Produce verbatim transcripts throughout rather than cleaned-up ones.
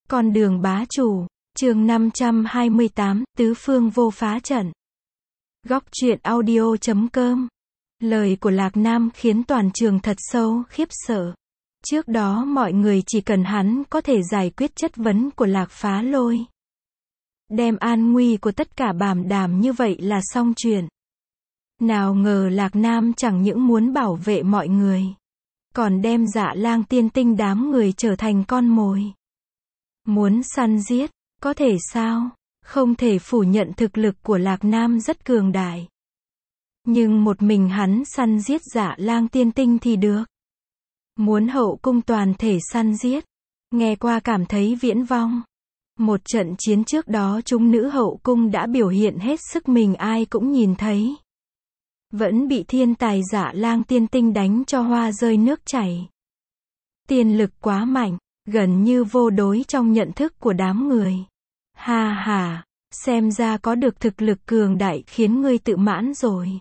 Con đường bá chủ, chương năm trăm hai mươi tám, tứ phương vô phá trận. Góc truyện audio chấm com. Lời của Lạc Nam khiến toàn trường thật sâu khiếp sợ. Trước đó mọi người chỉ cần hắn có thể giải quyết chất vấn của Lạc Phá Lôi, đem an nguy của tất cả bảo đảm như vậy là xong chuyện. Nào ngờ Lạc Nam chẳng những muốn bảo vệ mọi người, còn đem Dạ Lang Tiên Tinh đám người trở thành con mồi. Muốn săn giết, có thể sao? Không thể phủ nhận thực lực của Lạc Nam rất cường đại. Nhưng một mình hắn săn giết Dạ Lang Tiên Tinh thì được. Muốn hậu cung toàn thể săn giết, nghe qua cảm thấy viễn vông. Một trận chiến trước đó chúng nữ hậu cung đã biểu hiện hết sức mình ai cũng nhìn thấy. Vẫn bị thiên tài Dạ Lang Tiên Tinh đánh cho hoa rơi nước chảy. Tiên lực quá mạnh, gần như vô đối trong nhận thức của đám người. Ha ha, xem ra có được thực lực cường đại khiến ngươi tự mãn rồi.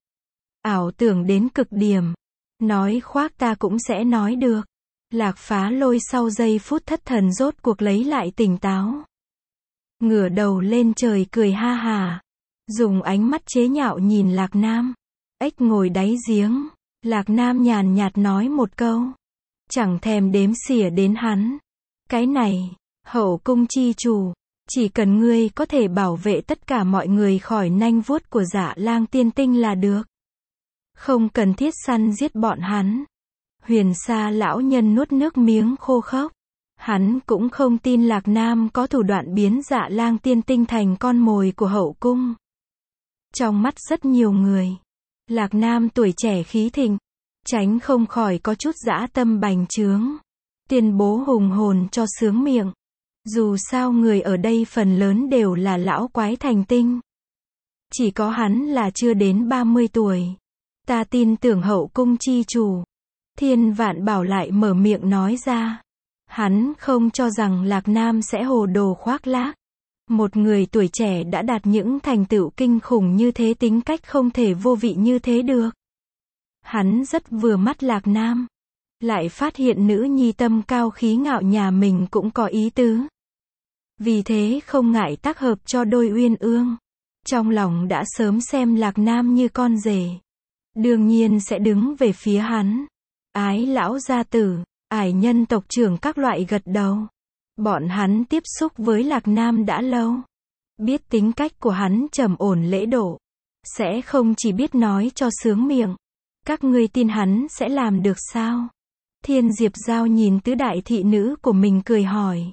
Ảo tưởng đến cực điểm. Nói khoác ta cũng sẽ nói được. Lạc Phá Lôi sau giây phút thất thần rốt cuộc lấy lại tỉnh táo. Ngửa đầu lên trời cười ha ha. Dùng ánh mắt chế nhạo nhìn Lạc Nam. Ếch ngồi đáy giếng. Lạc Nam nhàn nhạt nói một câu. Chẳng thèm đếm xỉa đến hắn. Cái này, hậu cung chi chủ, chỉ cần ngươi có thể bảo vệ tất cả mọi người khỏi nanh vuốt của Dạ Lang Tiên Tinh là được. Không cần thiết săn giết bọn hắn. Huyền Sa lão nhân nuốt nước miếng khô khốc. Hắn cũng không tin Lạc Nam có thủ đoạn biến Dạ Lang Tiên Tinh thành con mồi của hậu cung. Trong mắt rất nhiều người, Lạc Nam tuổi trẻ khí thịnh, tránh không khỏi có chút dã tâm bành trướng. Tuyên bố hùng hồn cho sướng miệng. Dù sao người ở đây phần lớn đều là lão quái thành tinh. Chỉ có hắn là chưa đến ba mươi tuổi. Ta tin tưởng hậu cung chi chủ. Thiên Vạn Bảo lại mở miệng nói ra. Hắn không cho rằng Lạc Nam sẽ hồ đồ khoác lác. Một người tuổi trẻ đã đạt những thành tựu kinh khủng như thế tính cách không thể vô vị như thế được. Hắn rất vừa mắt Lạc Nam. Lại phát hiện nữ nhi tâm cao khí ngạo nhà mình cũng có ý tứ. Vì thế không ngại tác hợp cho đôi uyên ương. Trong lòng đã sớm xem Lạc Nam như con rể. Đương nhiên sẽ đứng về phía hắn. Ái lão gia tử, ải nhân tộc trưởng các loại gật đầu. Bọn hắn tiếp xúc với Lạc Nam đã lâu. Biết tính cách của hắn trầm ổn lễ độ. Sẽ không chỉ biết nói cho sướng miệng. Các ngươi tin hắn sẽ làm được sao? Thiên Diệp Giao nhìn tứ đại thị nữ của mình cười hỏi.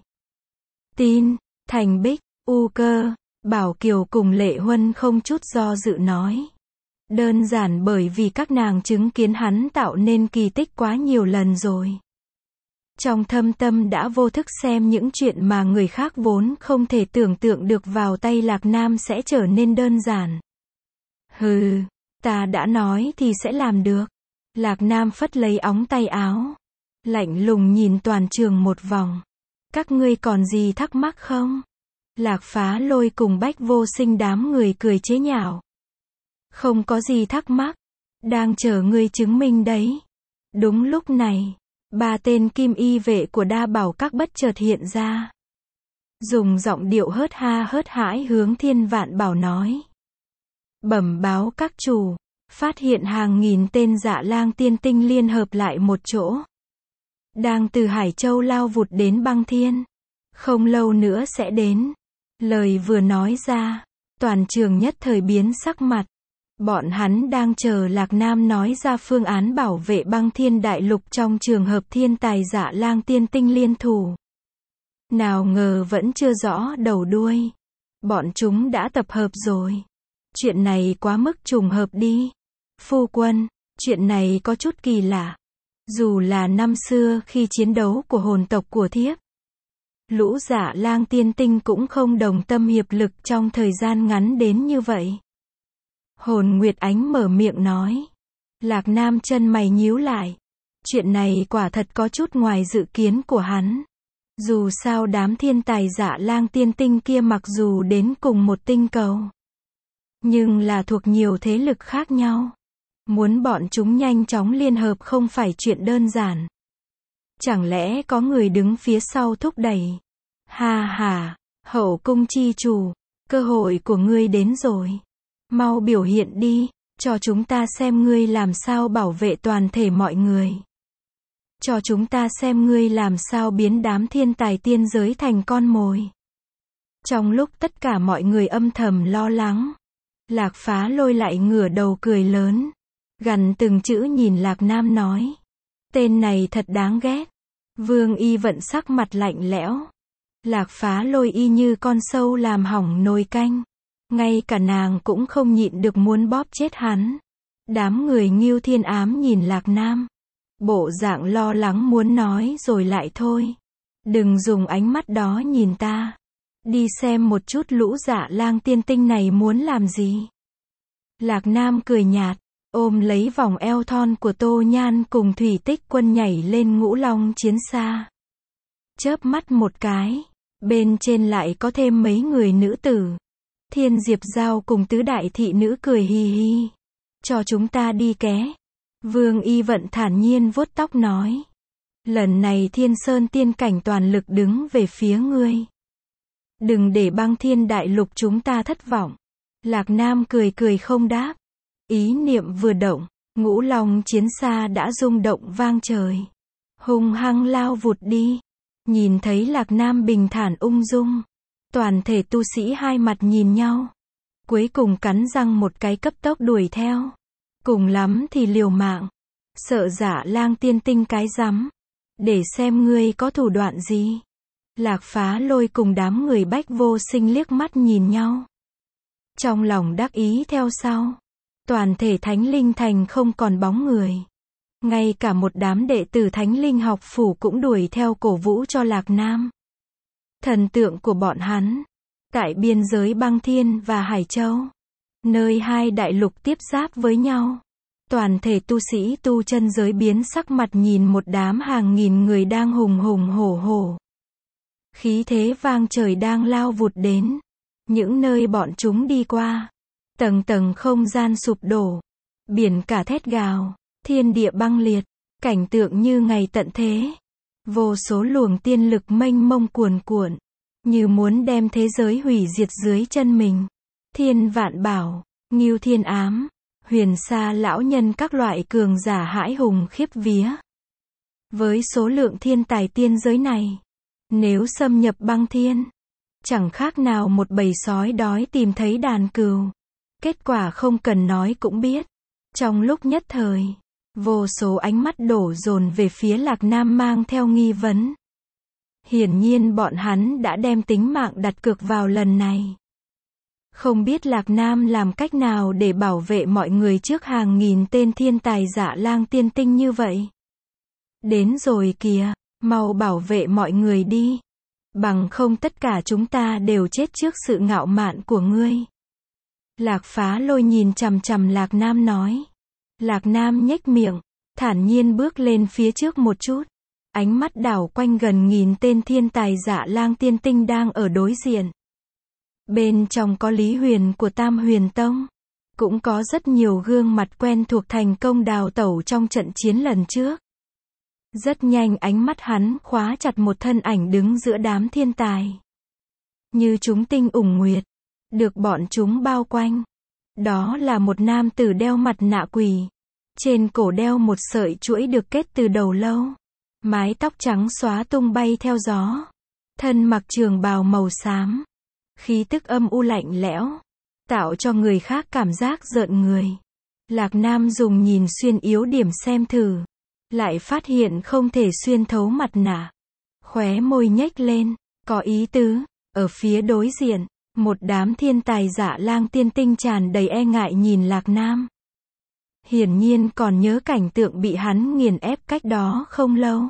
Tin, Thành Bích, U Cơ, Bảo Kiều cùng Lệ Huân không chút do dự nói. Đơn giản bởi vì các nàng chứng kiến hắn tạo nên kỳ tích quá nhiều lần rồi. Trong thâm tâm đã vô thức xem những chuyện mà người khác vốn không thể tưởng tượng được vào tay Lạc Nam sẽ trở nên đơn giản. Hừ, ta đã nói thì sẽ làm được. Lạc Nam phất lấy ống tay áo. Lạnh lùng nhìn toàn trường một vòng. Các ngươi còn gì thắc mắc không? Lạc Phá Lôi cùng Bách Vô Sinh đám người cười chế nhạo. Không có gì thắc mắc. Đang chờ ngươi chứng minh đấy. Đúng lúc này, ba tên kim y vệ của Đa Bảo Các bất chợt hiện ra. Dùng giọng điệu hớt ha hớt hãi hướng Thiên Vạn Bảo nói. Bẩm báo các chủ, phát hiện hàng nghìn tên Dạ Lang Tiên Tinh liên hợp lại một chỗ. Đang từ Hải Châu lao vụt đến Băng Thiên. Không lâu nữa sẽ đến. Lời vừa nói ra, toàn trường nhất thời biến sắc mặt. Bọn hắn đang chờ Lạc Nam nói ra phương án bảo vệ Băng Thiên Đại Lục trong trường hợp thiên tài Dạ Lang Tiên Tinh liên thủ. Nào ngờ vẫn chưa rõ đầu đuôi. Bọn chúng đã tập hợp rồi. Chuyện này quá mức trùng hợp đi. Phu quân, chuyện này có chút kỳ lạ. Dù là năm xưa khi chiến đấu của hồn tộc của thiếp, lũ Dạ Lang Tiên Tinh cũng không đồng tâm hiệp lực trong thời gian ngắn đến như vậy. Hồn Nguyệt Ánh mở miệng nói. Lạc Nam chân mày nhíu lại. Chuyện này quả thật có chút ngoài dự kiến của hắn. Dù sao đám thiên tài Dạ Lang Tiên Tinh kia mặc dù đến cùng một tinh cầu, nhưng là thuộc nhiều thế lực khác nhau. Muốn bọn chúng nhanh chóng liên hợp không phải chuyện đơn giản. Chẳng lẽ có người đứng phía sau thúc đẩy? Ha ha, hậu cung chi chủ, cơ hội của ngươi đến rồi. Mau biểu hiện đi, cho chúng ta xem ngươi làm sao bảo vệ toàn thể mọi người. Cho chúng ta xem ngươi làm sao biến đám thiên tài tiên giới thành con mồi. Trong lúc tất cả mọi người âm thầm lo lắng, Lạc Phá Lôi lại ngửa đầu cười lớn, gằn từng chữ nhìn Lạc Nam nói. Tên này thật đáng ghét. Vương Y Vận sắc mặt lạnh lẽo. Lạc Phá Lôi y như con sâu làm hỏng nồi canh. Ngay cả nàng cũng không nhịn được muốn bóp chết hắn. Đám người Ngưu Thiên Ám nhìn Lạc Nam. Bộ dạng lo lắng muốn nói rồi lại thôi. Đừng dùng ánh mắt đó nhìn ta. Đi xem một chút lũ Dạ Lang tiên tinh này muốn làm gì. Lạc Nam cười nhạt, ôm lấy vòng eo thon của Tô Nhan cùng Thủy Tích Quân nhảy lên Ngũ Long chiến xa. Chớp mắt một cái, bên trên lại có thêm mấy người nữ tử. Thiên Diệp Giao cùng tứ đại thị nữ cười hi hi. Cho chúng ta đi ké. Vương Y Vận thản nhiên vuốt tóc nói. Lần này Thiên Sơn tiên cảnh toàn lực đứng về phía ngươi. Đừng để Băng Thiên Đại Lục chúng ta thất vọng. Lạc Nam cười cười không đáp. Ý niệm vừa động, Ngũ Long chiến xa đã rung động vang trời. Hung hăng lao vụt đi. Nhìn thấy Lạc Nam bình thản ung dung. Toàn thể tu sĩ hai mặt nhìn nhau. Cuối cùng cắn răng một cái cấp tốc đuổi theo. Cùng lắm thì liều mạng. Sợ Dạ Lang tiên tinh cái rắm. Để xem ngươi có thủ đoạn gì. Lạc Phá Lôi cùng đám người Bách Vô Sinh liếc mắt nhìn nhau. Trong lòng đắc ý theo sau. Toàn thể Thánh Linh Thành không còn bóng người. Ngay cả một đám đệ tử Thánh Linh học phủ cũng đuổi theo cổ vũ cho Lạc Nam. Thần tượng của bọn hắn. Tại biên giới Băng Thiên và Hải Châu. Nơi hai đại lục tiếp giáp với nhau. Toàn thể tu sĩ tu chân giới biến sắc mặt nhìn một đám hàng nghìn người đang hùng hùng hổ hổ. Khí thế vang trời đang lao vụt đến. Những nơi bọn chúng đi qua. Tầng tầng không gian sụp đổ. Biển cả thét gào. Thiên địa băng liệt. Cảnh tượng như ngày tận thế. Vô số luồng tiên lực mênh mông cuồn cuộn. Như muốn đem thế giới hủy diệt dưới chân mình. Thiên Vạn Bảo, Ngưu Thiên Ám, Huyền Sa lão nhân các loại cường giả hãi hùng khiếp vía. Với số lượng thiên tài tiên giới này, nếu xâm nhập Băng Thiên, chẳng khác nào một bầy sói đói tìm thấy đàn cừu. Kết quả không cần nói cũng biết. Trong lúc nhất thời, vô số ánh mắt đổ dồn về phía Lạc Nam mang theo nghi vấn. Hiển nhiên bọn hắn đã đem tính mạng đặt cược vào lần này. Không biết Lạc Nam làm cách nào để bảo vệ mọi người trước hàng nghìn tên thiên tài Dạ Lang tiên tinh như vậy. Đến rồi kìa, mau bảo vệ mọi người đi. Bằng không tất cả chúng ta đều chết trước sự ngạo mạn của ngươi. Lạc Phá Lôi nhìn chằm chằm Lạc Nam nói. Lạc Nam nhếch miệng, thản nhiên bước lên phía trước một chút. Ánh mắt đảo quanh gần nghìn tên thiên tài Dạ Lang tiên tinh đang ở đối diện. Bên trong có Lý Huyền của Tam Huyền Tông. Cũng có rất nhiều gương mặt quen thuộc thành công đào tẩu trong trận chiến lần trước. Rất nhanh ánh mắt hắn khóa chặt một thân ảnh đứng giữa đám thiên tài. Như chúng tinh ủng nguyệt. Được bọn chúng bao quanh. Đó là một nam tử đeo mặt nạ quỷ. Trên cổ đeo một sợi chuỗi được kết từ đầu lâu. Mái tóc trắng xóa tung bay theo gió. Thân mặc trường bào màu xám. Khí tức âm u lạnh lẽo. Tạo cho người khác cảm giác rợn người. Lạc Nam dùng nhìn xuyên yếu điểm xem thử. Lại phát hiện không thể xuyên thấu mặt nạ. Khóe môi nhếch lên. Có ý tứ. Ở phía đối diện. Một đám thiên tài Dạ Lang tiên tinh tràn đầy e ngại nhìn Lạc Nam. Hiển nhiên còn nhớ cảnh tượng bị hắn nghiền ép cách đó không lâu.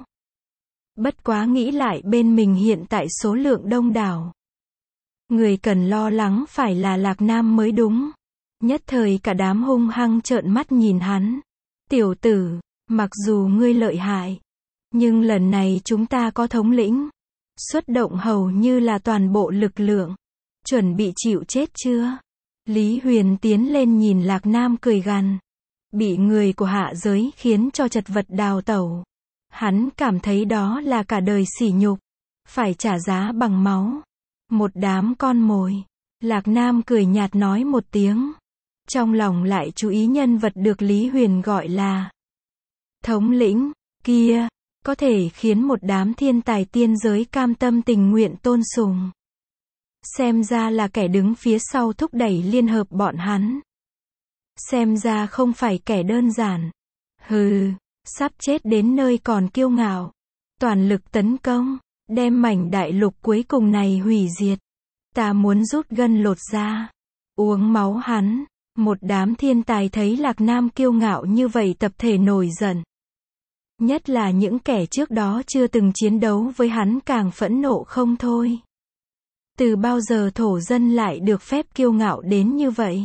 Bất quá nghĩ lại bên mình hiện tại số lượng đông đảo. Người cần lo lắng phải là Lạc Nam mới đúng. Nhất thời cả đám hung hăng trợn mắt nhìn hắn. Tiểu tử, mặc dù ngươi lợi hại, nhưng lần này chúng ta có thống lĩnh. Xuất động hầu như là toàn bộ lực lượng. Chuẩn bị chịu chết chưa? Lý Huyền tiến lên nhìn Lạc Nam cười gằn. Bị người của hạ giới khiến cho chật vật đào tẩu. Hắn cảm thấy đó là cả đời sỉ nhục. phải trả giá bằng máu. Một đám con mồi. Lạc Nam cười nhạt nói một tiếng. Trong lòng lại chú ý nhân vật được Lý Huyền gọi là thống lĩnh, kia, có thể khiến một đám thiên tài tiên giới cam tâm tình nguyện tôn sùng. Xem ra là kẻ đứng phía sau thúc đẩy liên hợp bọn hắn. Xem ra không phải kẻ đơn giản. Hừ, sắp chết đến nơi còn kiêu ngạo. Toàn lực tấn công, đem mảnh đại lục cuối cùng này hủy diệt. Ta muốn rút gân lột da, uống máu hắn. Một đám thiên tài thấy Lạc Nam kiêu ngạo như vậy tập thể nổi giận. Nhất là những kẻ trước đó chưa từng chiến đấu với hắn càng phẫn nộ không thôi. Từ bao giờ thổ dân lại được phép kiêu ngạo đến như vậy?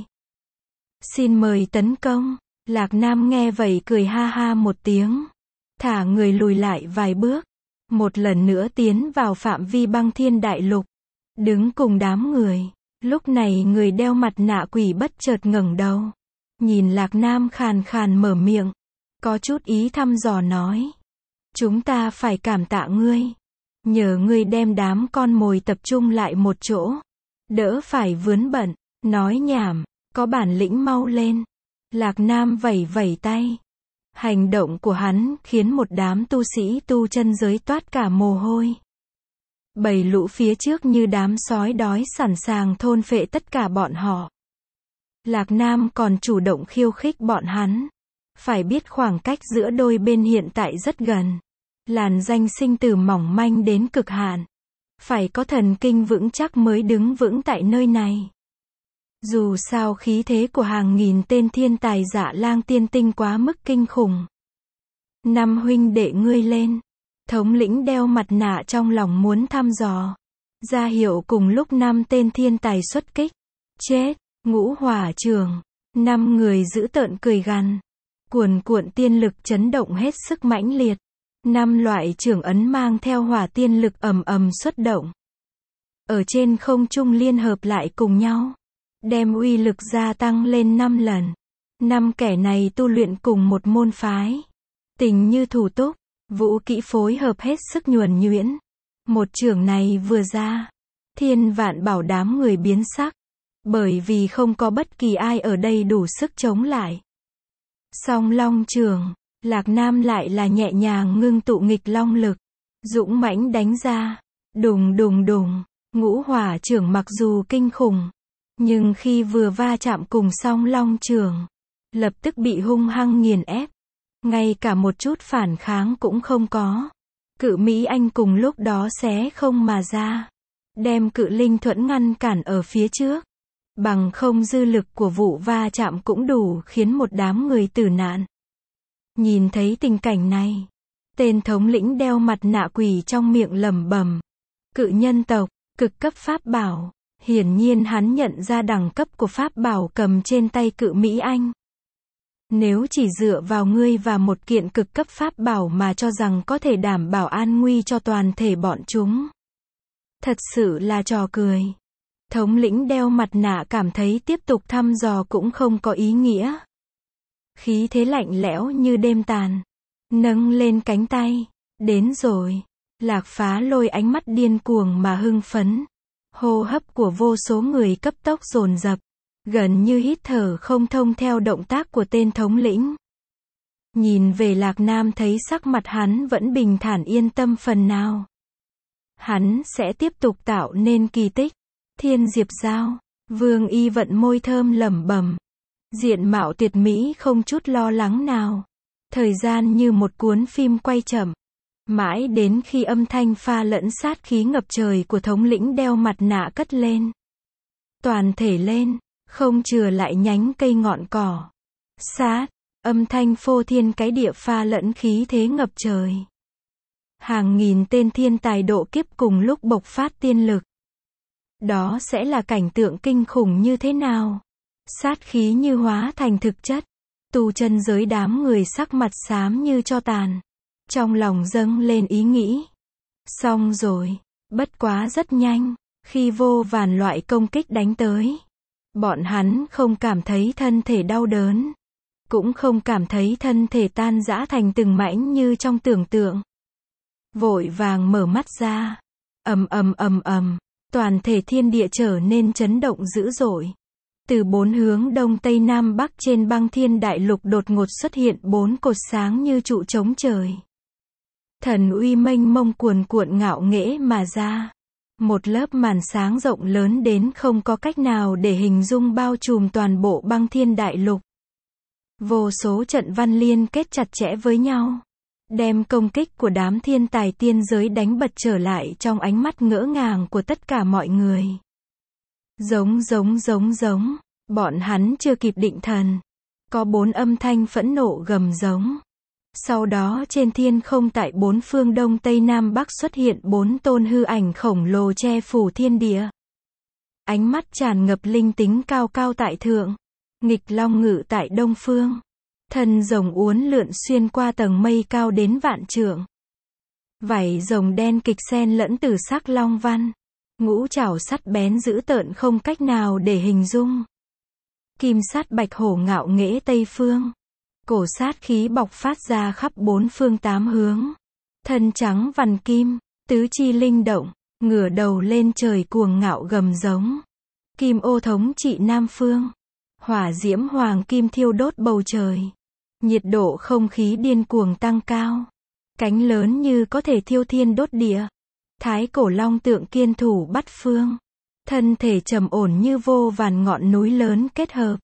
Xin mời tấn công. Lạc Nam nghe vậy cười ha ha một tiếng. Thả người lùi lại vài bước. Một lần nữa tiến vào phạm vi băng thiên đại lục. Đứng cùng đám người. Lúc này người đeo mặt nạ quỷ bất chợt ngẩng đầu. Nhìn Lạc Nam khàn khàn mở miệng. Có chút ý thăm dò nói. Chúng ta phải cảm tạ ngươi. Nhờ ngươi đem đám con mồi tập trung lại một chỗ. Đỡ phải vướng bận. Nói nhảm. Có bản lĩnh mau lên. Lạc Nam vẩy vẩy tay. Hành động của hắn khiến một đám tu sĩ tu chân giới toát cả mồ hôi. Bầy lũ phía trước như đám sói đói sẵn sàng thôn phệ tất cả bọn họ. Lạc Nam còn chủ động khiêu khích bọn hắn. Phải biết khoảng cách giữa đôi bên hiện tại rất gần. Làn danh sinh tử mỏng manh đến cực hạn. Phải có thần kinh vững chắc mới đứng vững tại nơi này. Dù sao khí thế của hàng nghìn tên thiên tài Dạ Lang tiên tinh quá mức kinh khủng. Năm huynh đệ ngươi lên. Thống lĩnh đeo mặt nạ trong lòng muốn thăm dò. Ra hiệu cùng lúc năm tên thiên tài xuất kích. Chết, ngũ hỏa trường. Năm người giữ tợn cười gằn. Cuồn cuộn tiên lực chấn động hết sức mãnh liệt. Năm loại trưởng ấn mang theo hỏa tiên lực ầm ầm xuất động. Ở trên không trung liên hợp lại cùng nhau. Đem uy lực gia tăng lên năm lần. Năm kẻ này tu luyện cùng một môn phái. Tình như thủ túc. Vũ kỹ phối hợp hết sức nhuần nhuyễn. Một trường này vừa ra. Thiên vạn bảo đám người biến sắc. Bởi vì không có bất kỳ ai ở đây đủ sức chống lại. Song long trường. Lạc Nam lại là nhẹ nhàng ngưng tụ nghịch long lực. Dũng mãnh đánh ra. Đùng đùng đùng. Ngũ hỏa trưởng mặc dù kinh khủng. Nhưng khi vừa va chạm cùng song long trường. Lập tức bị hung hăng nghiền ép. Ngay cả một chút phản kháng cũng không có. Cự Mỹ Anh cùng lúc đó xé không mà ra. Đem cự linh thuẫn ngăn cản ở phía trước. Bằng không dư lực của vụ va chạm cũng đủ khiến một đám người tử nạn. Nhìn thấy tình cảnh này. Tên thống lĩnh đeo mặt nạ quỷ trong miệng lẩm bẩm. Cự nhân tộc, cực cấp pháp bảo. Hiển nhiên hắn nhận ra đẳng cấp của pháp bảo cầm trên tay cự Mỹ Anh. Nếu chỉ dựa vào ngươi và một kiện cực cấp pháp bảo mà cho rằng có thể đảm bảo an nguy cho toàn thể bọn chúng. Thật sự là trò cười. Thống lĩnh đeo mặt nạ cảm thấy tiếp tục thăm dò cũng không có ý nghĩa. Khí thế lạnh lẽo như đêm tàn. Nâng lên cánh tay. Đến rồi. Lạc Phá Lôi ánh mắt điên cuồng mà hưng phấn. Hô hấp của vô số người cấp tốc dồn dập. Gần như hít thở không thông theo động tác của tên thống lĩnh. Nhìn về Lạc Nam thấy sắc mặt hắn vẫn bình thản yên tâm phần nào. Hắn sẽ tiếp tục tạo nên kỳ tích. Thiên Diệp Giao. Vương Y vận môi thơm lẩm bẩm. Diện mạo tuyệt mỹ không chút lo lắng nào. Thời gian như một cuốn phim quay chậm. Mãi đến khi âm thanh pha lẫn sát khí ngập trời của thống lĩnh đeo mặt nạ cất lên. Toàn thể lên. Không chừa lại nhánh cây ngọn cỏ. Sát. Âm thanh phô thiên cái địa pha lẫn khí thế ngập trời. Hàng nghìn tên thiên tài độ kiếp cùng lúc bộc phát tiên lực. Đó sẽ là cảnh tượng kinh khủng như thế nào? Sát khí như hóa thành thực chất. Tu chân giới đám người sắc mặt xám như tro tàn. Trong lòng dâng lên ý nghĩ. Xong rồi. Bất quá rất nhanh. Khi vô vàn loại công kích đánh tới. Bọn hắn không cảm thấy thân thể đau đớn. Cũng không cảm thấy thân thể tan rã thành từng mảnh như trong tưởng tượng. Vội vàng mở mắt ra. Ầm ầm ầm ầm, toàn thể thiên địa trở nên chấn động dữ dội. Từ bốn hướng đông tây nam bắc trên băng thiên đại lục đột ngột xuất hiện bốn cột sáng như trụ chống trời. Thần uy mênh mông cuồn cuộn ngạo nghễ mà ra. Một lớp màn sáng rộng lớn đến không có cách nào để hình dung bao trùm toàn bộ băng thiên đại lục. Vô số trận văn liên kết chặt chẽ với nhau, đem công kích của đám thiên tài tiên giới đánh bật trở lại trong ánh mắt ngỡ ngàng của tất cả mọi người. Giống giống giống giống, bọn hắn chưa kịp định thần. Có bốn âm thanh phẫn nộ gầm giống. Sau đó trên thiên không tại bốn phương đông tây nam bắc xuất hiện bốn tôn hư ảnh khổng lồ che phủ thiên địa. Ánh mắt tràn ngập linh tính cao cao tại thượng. Nghịch long ngự tại đông phương. Thân rồng uốn lượn xuyên qua tầng mây cao đến vạn trượng. Vảy rồng đen kịch xen lẫn tử sắc long văn. Ngũ trảo sắt bén dữ tợn không cách nào để hình dung. Kim sát bạch hổ ngạo nghễ tây phương. Cổ sát khí bộc phát ra khắp bốn phương tám hướng. Thân trắng vằn kim, tứ chi linh động, ngửa đầu lên trời cuồng ngạo gầm giống. Kim ô thống trị nam phương. Hỏa diễm hoàng kim thiêu đốt bầu trời. Nhiệt độ không khí điên cuồng tăng cao. Cánh lớn như có thể thiêu thiên đốt địa. Thái cổ long tượng kiên thủ bắt phương. Thân thể trầm ổn như vô vàn ngọn núi lớn kết hợp.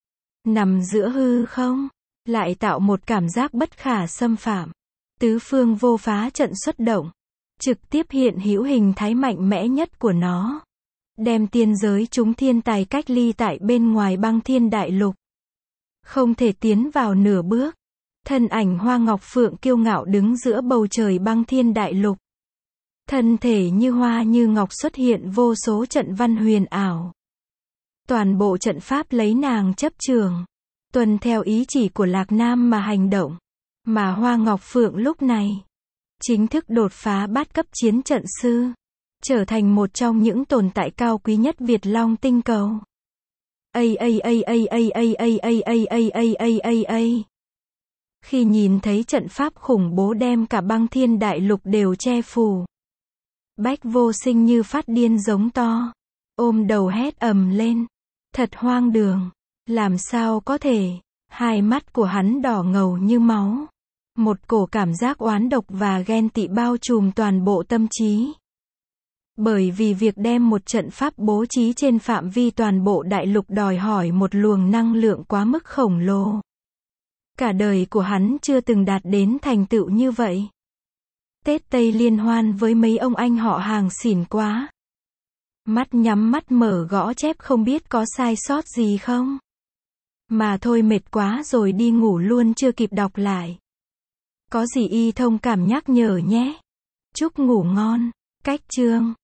Nằm giữa hư không, lại tạo một cảm giác bất khả xâm phạm. Tứ phương vô phá trận xuất động. Trực tiếp hiện hữu hình thái mạnh mẽ nhất của nó. Đem tiên giới chúng thiên tài cách ly tại bên ngoài băng thiên đại lục. Không thể tiến vào nửa bước. Thân ảnh Hoa Ngọc Phượng kiêu ngạo đứng giữa bầu trời băng thiên đại lục. Thân thể như hoa như ngọc xuất hiện vô số trận văn huyền ảo. Toàn bộ trận pháp lấy nàng chấp trường. Tuân theo ý chỉ của Lạc Nam mà hành động. Mà Hoa Ngọc Phượng lúc này chính thức đột phá bát cấp chiến trận sư. Trở thành một trong những tồn tại cao quý nhất Việt Long tinh cầu. A a a a a a a a a a a a a. Khi nhìn thấy trận pháp khủng bố đem cả băng thiên đại lục đều che phủ. Bách Vô Sinh như phát điên giống to. Ôm đầu hét ầm lên. Thật hoang đường. Làm sao có thể. Hai mắt của hắn đỏ ngầu như máu. Một cổ cảm giác oán độc và ghen tị bao trùm toàn bộ tâm trí. Bởi vì việc đem một trận pháp bố trí trên phạm vi toàn bộ đại lục đòi hỏi một luồng năng lượng quá mức khổng lồ. Cả đời của hắn chưa từng đạt đến thành tựu như vậy. Tết Tây liên hoan với mấy ông anh họ hàng xỉn quá. Mắt nhắm mắt mở gõ chép không biết có sai sót gì không. Mà thôi mệt quá rồi đi ngủ luôn chưa kịp đọc lại. Có gì y thông cảm nhắc nhở nhé. Chúc ngủ ngon. Cách chương